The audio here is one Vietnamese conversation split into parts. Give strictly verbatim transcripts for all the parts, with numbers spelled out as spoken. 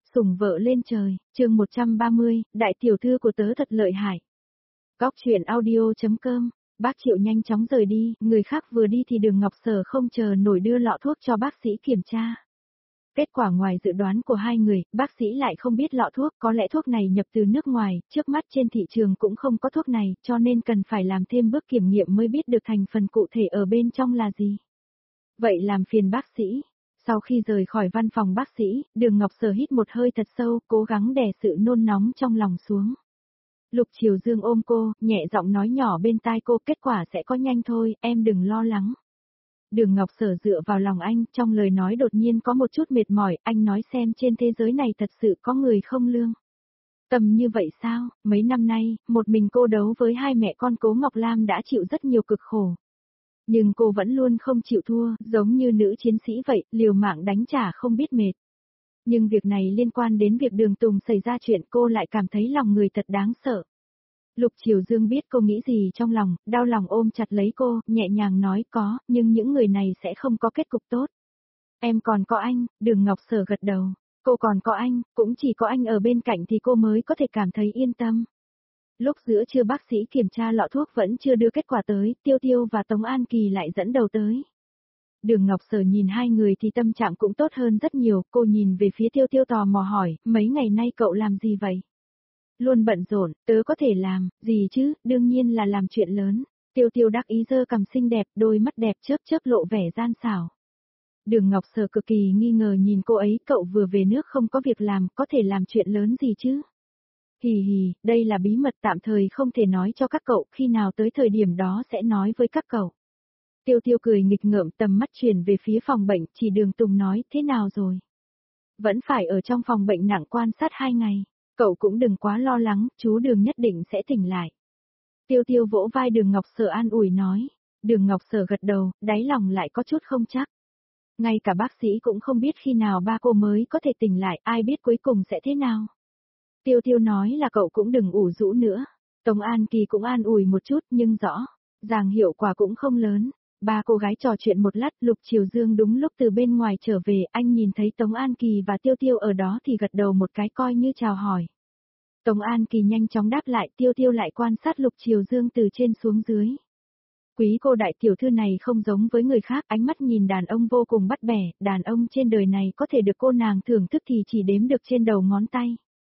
Sủng vợ lên trời, chương một trăm ba mươi, đại tiểu thư của tớ thật lợi hại. Góc truyện audio.com, bác Triệu nhanh chóng rời đi, người khác vừa đi thì Đường Ngọc Sở không chờ nổi đưa lọ thuốc cho bác sĩ kiểm tra. Kết quả ngoài dự đoán của hai người, bác sĩ lại không biết lọ thuốc, có lẽ thuốc này nhập từ nước ngoài, trước mắt trên thị trường cũng không có thuốc này, cho nên cần phải làm thêm bước kiểm nghiệm mới biết được thành phần cụ thể ở bên trong là gì. Vậy làm phiền bác sĩ. Sau khi rời khỏi văn phòng bác sĩ, Đường Ngọc Sở hít một hơi thật sâu, cố gắng đè sự nôn nóng trong lòng xuống. Lục Triều Dương ôm cô, nhẹ giọng nói nhỏ bên tai cô, kết quả sẽ có nhanh thôi, em đừng lo lắng. Đường Ngọc Sở dựa vào lòng anh, trong lời nói đột nhiên có một chút mệt mỏi, anh nói xem trên thế giới này thật sự có người không lương. Tầm như vậy sao, mấy năm nay, một mình cô đấu với hai mẹ con Cố Ngọc Lam đã chịu rất nhiều cực khổ. Nhưng cô vẫn luôn không chịu thua, giống như nữ chiến sĩ vậy, liều mạng đánh trả không biết mệt. Nhưng việc này liên quan đến việc Đường Tùng xảy ra chuyện, cô lại cảm thấy lòng người thật đáng sợ. Lục Triều Dương biết cô nghĩ gì trong lòng, đau lòng ôm chặt lấy cô, nhẹ nhàng nói có, nhưng những người này sẽ không có kết cục tốt. Em còn có anh, Đường Ngọc Sở gật đầu, cô còn có anh, cũng chỉ có anh ở bên cạnh thì cô mới có thể cảm thấy yên tâm. Lúc giữa trưa bác sĩ kiểm tra lọ thuốc vẫn chưa đưa kết quả tới, Tiêu Tiêu và Tống An Kỳ lại dẫn đầu tới. Đường Ngọc Sở nhìn hai người thì tâm trạng cũng tốt hơn rất nhiều, cô nhìn về phía Tiêu Tiêu tò mò hỏi, mấy ngày nay cậu làm gì vậy? Luôn bận rộn, tớ có thể làm, gì chứ, đương nhiên là làm chuyện lớn. Tiêu Tiêu đắc ý giơ cằm xinh đẹp, đôi mắt đẹp chớp chớp lộ vẻ gian xảo. Đường Ngọc Sở cực kỳ nghi ngờ nhìn cô ấy, cậu vừa về nước không có việc làm, có thể làm chuyện lớn gì chứ? Hì hì, đây là bí mật tạm thời không thể nói cho các cậu, khi nào tới thời điểm đó sẽ nói với các cậu. Tiêu Tiêu cười nghịch ngợm, tầm mắt chuyển về phía phòng bệnh, chỉ Đường Tùng nói, thế nào rồi? Vẫn phải ở trong phòng bệnh nặng quan sát hai ngày, cậu cũng đừng quá lo lắng, chú Đường nhất định sẽ tỉnh lại. Tiêu Tiêu vỗ vai Đường Ngọc Sở an ủi nói, Đường Ngọc Sở gật đầu, đáy lòng lại có chút không chắc. Ngay cả bác sĩ cũng không biết khi nào ba cô mới có thể tỉnh lại, ai biết cuối cùng sẽ thế nào. Tiêu Tiêu nói là cậu cũng đừng ủ rũ nữa. Tống An Kỳ cũng an ủi một chút nhưng rõ, ràng hiệu quả cũng không lớn. Ba cô gái trò chuyện một lát, Lục Triều Dương đúng lúc từ bên ngoài trở về, anh nhìn thấy Tống An Kỳ và Tiêu Tiêu ở đó thì gật đầu một cái coi như chào hỏi. Tống An Kỳ nhanh chóng đáp lại, Tiêu Tiêu lại quan sát Lục Triều Dương từ trên xuống dưới. Quý cô đại tiểu thư này không giống với người khác, ánh mắt nhìn đàn ông vô cùng bắt bẻ, đàn ông trên đời này có thể được cô nàng thưởng thức thì chỉ đếm được trên đầu ngón tay.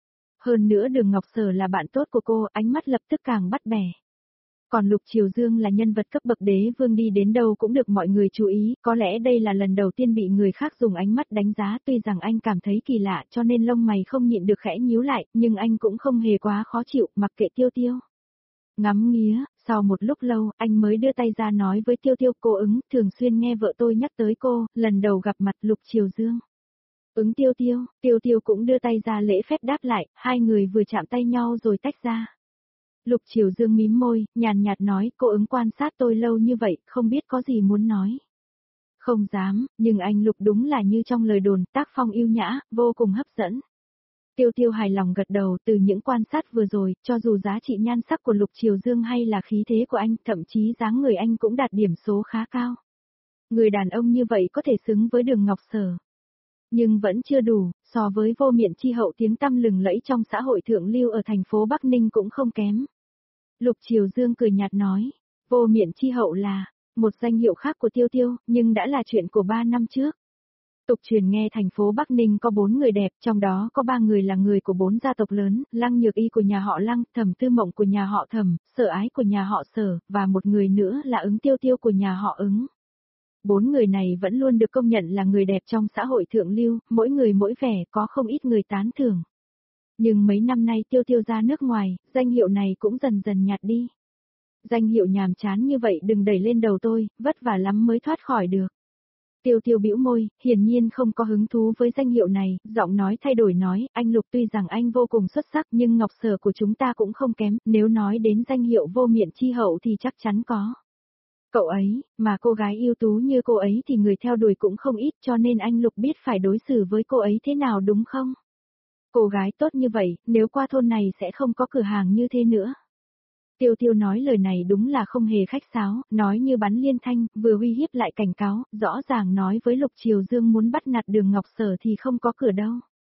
Hơn nữa Đường Ngọc Sở là bạn tốt của cô, ánh mắt lập tức càng bắt bẻ. Còn Lục Triều Dương là nhân vật cấp bậc đế vương, đi đến đâu cũng được mọi người chú ý, có lẽ đây là lần đầu tiên bị người khác dùng ánh mắt đánh giá, tuy rằng anh cảm thấy kỳ lạ cho nên lông mày không nhịn được khẽ nhíu lại, nhưng anh cũng không hề quá khó chịu, mặc kệ Tiêu Tiêu. Ngắm nghía, sau một lúc lâu, anh mới đưa tay ra nói với Tiêu Tiêu, cô ứng, thường xuyên nghe vợ tôi nhắc tới cô, lần đầu gặp mặt Lục Triều Dương. Ứng Tiêu Tiêu, Tiêu Tiêu cũng đưa tay ra lễ phép đáp lại, hai người vừa chạm tay nhau rồi tách ra. Lục Triều Dương mím môi, nhàn nhạt nói, cô ứng quan sát tôi lâu như vậy, không biết có gì muốn nói. Không dám, nhưng anh Lục đúng là như trong lời đồn, tác phong yêu nhã, vô cùng hấp dẫn. Tiêu Tiêu hài lòng gật đầu, từ những quan sát vừa rồi, cho dù giá trị nhan sắc của Lục Triều Dương hay là khí thế của anh, thậm chí dáng người anh cũng đạt điểm số khá cao. Người đàn ông như vậy có thể xứng với Đường Ngọc Sở. Nhưng vẫn chưa đủ, so với Vô Miện Chi Hậu tiếng tăm lừng lẫy trong xã hội thượng lưu ở thành phố Bắc Ninh cũng không kém. Lục Triều Dương cười nhạt nói, Vô Miện Chi Hậu là một danh hiệu khác của Tiêu Tiêu, nhưng đã là chuyện của ba năm trước. Tục truyền nghe thành phố Bắc Ninh có bốn người đẹp, trong đó có ba người là người của bốn gia tộc lớn, Lăng Nhược Y của nhà họ Lăng, Thẩm Tư Mộng của nhà họ Thẩm, Sở Ái của nhà họ Sở, và một người nữa là Ứng Tiêu Tiêu của nhà họ Ứng. Bốn người này vẫn luôn được công nhận là người đẹp trong xã hội thượng lưu, mỗi người mỗi vẻ, có không ít người tán thưởng. Nhưng mấy năm nay Tiêu Tiêu ra nước ngoài, danh hiệu này cũng dần dần nhạt đi. Danh hiệu nhàm chán như vậy đừng đẩy lên đầu tôi, vất vả lắm mới thoát khỏi được. Tiêu Tiêu bĩu môi, hiển nhiên không có hứng thú với danh hiệu này, giọng nói thay đổi nói, anh Lục tuy rằng anh vô cùng xuất sắc nhưng Ngọc Sở của chúng ta cũng không kém, nếu nói đến danh hiệu Vô Miện Chi Hậu thì chắc chắn có. Cậu ấy, mà cô gái ưu tú như cô ấy thì người theo đuổi cũng không ít, cho nên anh Lục biết phải đối xử với cô ấy thế nào đúng không? Cô gái tốt như vậy, nếu qua thôn này sẽ không có cửa hàng như thế nữa. Tiêu Tiêu nói lời này đúng là không hề khách sáo, nói như bắn liên thanh, vừa uy hiếp lại cảnh cáo, rõ ràng nói với Lục Triều Dương muốn bắt nạt Đường Ngọc Sở thì không có cửa đâu.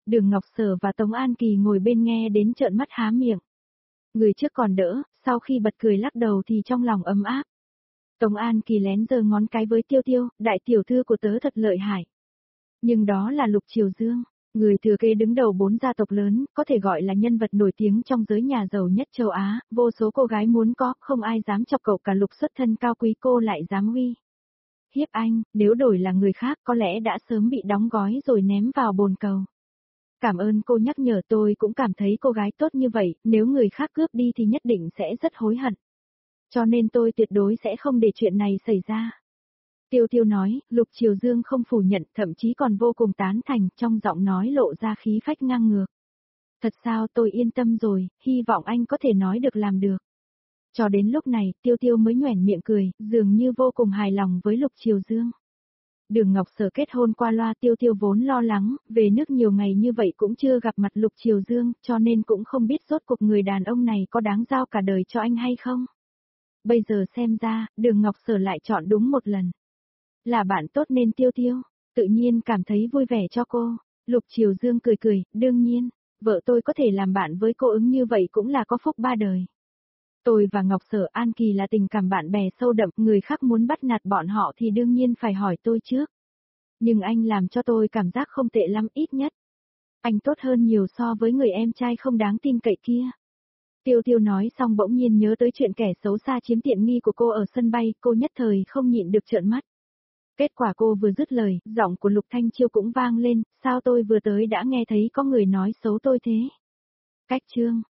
Đường Ngọc Sở và Tống An Kỳ ngồi bên nghe đến trợn mắt há miệng. Người trước còn đỡ, sau khi bật cười lắc đầu thì trong lòng ấm áp. Tống An Kỳ lén giơ ngón cái với Tiêu Tiêu, đại tiểu thư của tớ thật lợi hại. Nhưng đó là Lục Triều Dương, người thừa kế đứng đầu bốn gia tộc lớn, có thể gọi là nhân vật nổi tiếng trong giới nhà giàu nhất châu Á, vô số cô gái muốn có, không ai dám chọc cậu cả. Lục xuất thân cao quý cô lại dám uy hiếp anh, nếu đổi là người khác có lẽ đã sớm bị đóng gói rồi ném vào bồn cầu. Cảm ơn cô nhắc nhở, tôi cũng cảm thấy cô gái tốt như vậy, nếu người khác cướp đi thì nhất định sẽ rất hối hận. Cho nên tôi tuyệt đối sẽ không để chuyện này xảy ra. Tiêu Tiêu nói, Lục Triều Dương không phủ nhận, thậm chí còn vô cùng tán thành, trong giọng nói lộ ra khí phách ngang ngược. Thật sao, tôi yên tâm rồi, hy vọng anh có thể nói được làm được. Cho đến lúc này, Tiêu Tiêu mới nhoẻn miệng cười, dường như vô cùng hài lòng với Lục Triều Dương. Đường Ngọc Sở kết hôn qua loa, Tiêu Tiêu vốn lo lắng, về nước nhiều ngày như vậy cũng chưa gặp mặt Lục Triều Dương, cho nên cũng không biết rốt cuộc người đàn ông này có đáng giao cả đời cho anh hay không. Bây giờ xem ra, Đường Ngọc Sở lại chọn đúng một lần. Là bạn tốt nên Tiêu Tiêu, tự nhiên cảm thấy vui vẻ cho cô. Lục Triều Dương cười cười, đương nhiên, vợ tôi có thể làm bạn với cô ứng như vậy cũng là có phúc ba đời. Tôi và Ngọc Sở An Kỳ là tình cảm bạn bè sâu đậm, người khác muốn bắt nạt bọn họ thì đương nhiên phải hỏi tôi trước. Nhưng anh làm cho tôi cảm giác không tệ lắm, ít nhất. Anh tốt hơn nhiều so với người em trai không đáng tin cậy kia. Tiêu Tiêu nói xong bỗng nhiên nhớ tới chuyện kẻ xấu xa chiếm tiện nghi của cô ở sân bay, cô nhất thời không nhịn được trợn mắt. Kết quả cô vừa dứt lời, giọng của Lục Thanh Chiêu cũng vang lên, sao tôi vừa tới đã nghe thấy có người nói xấu tôi thế? Cách chương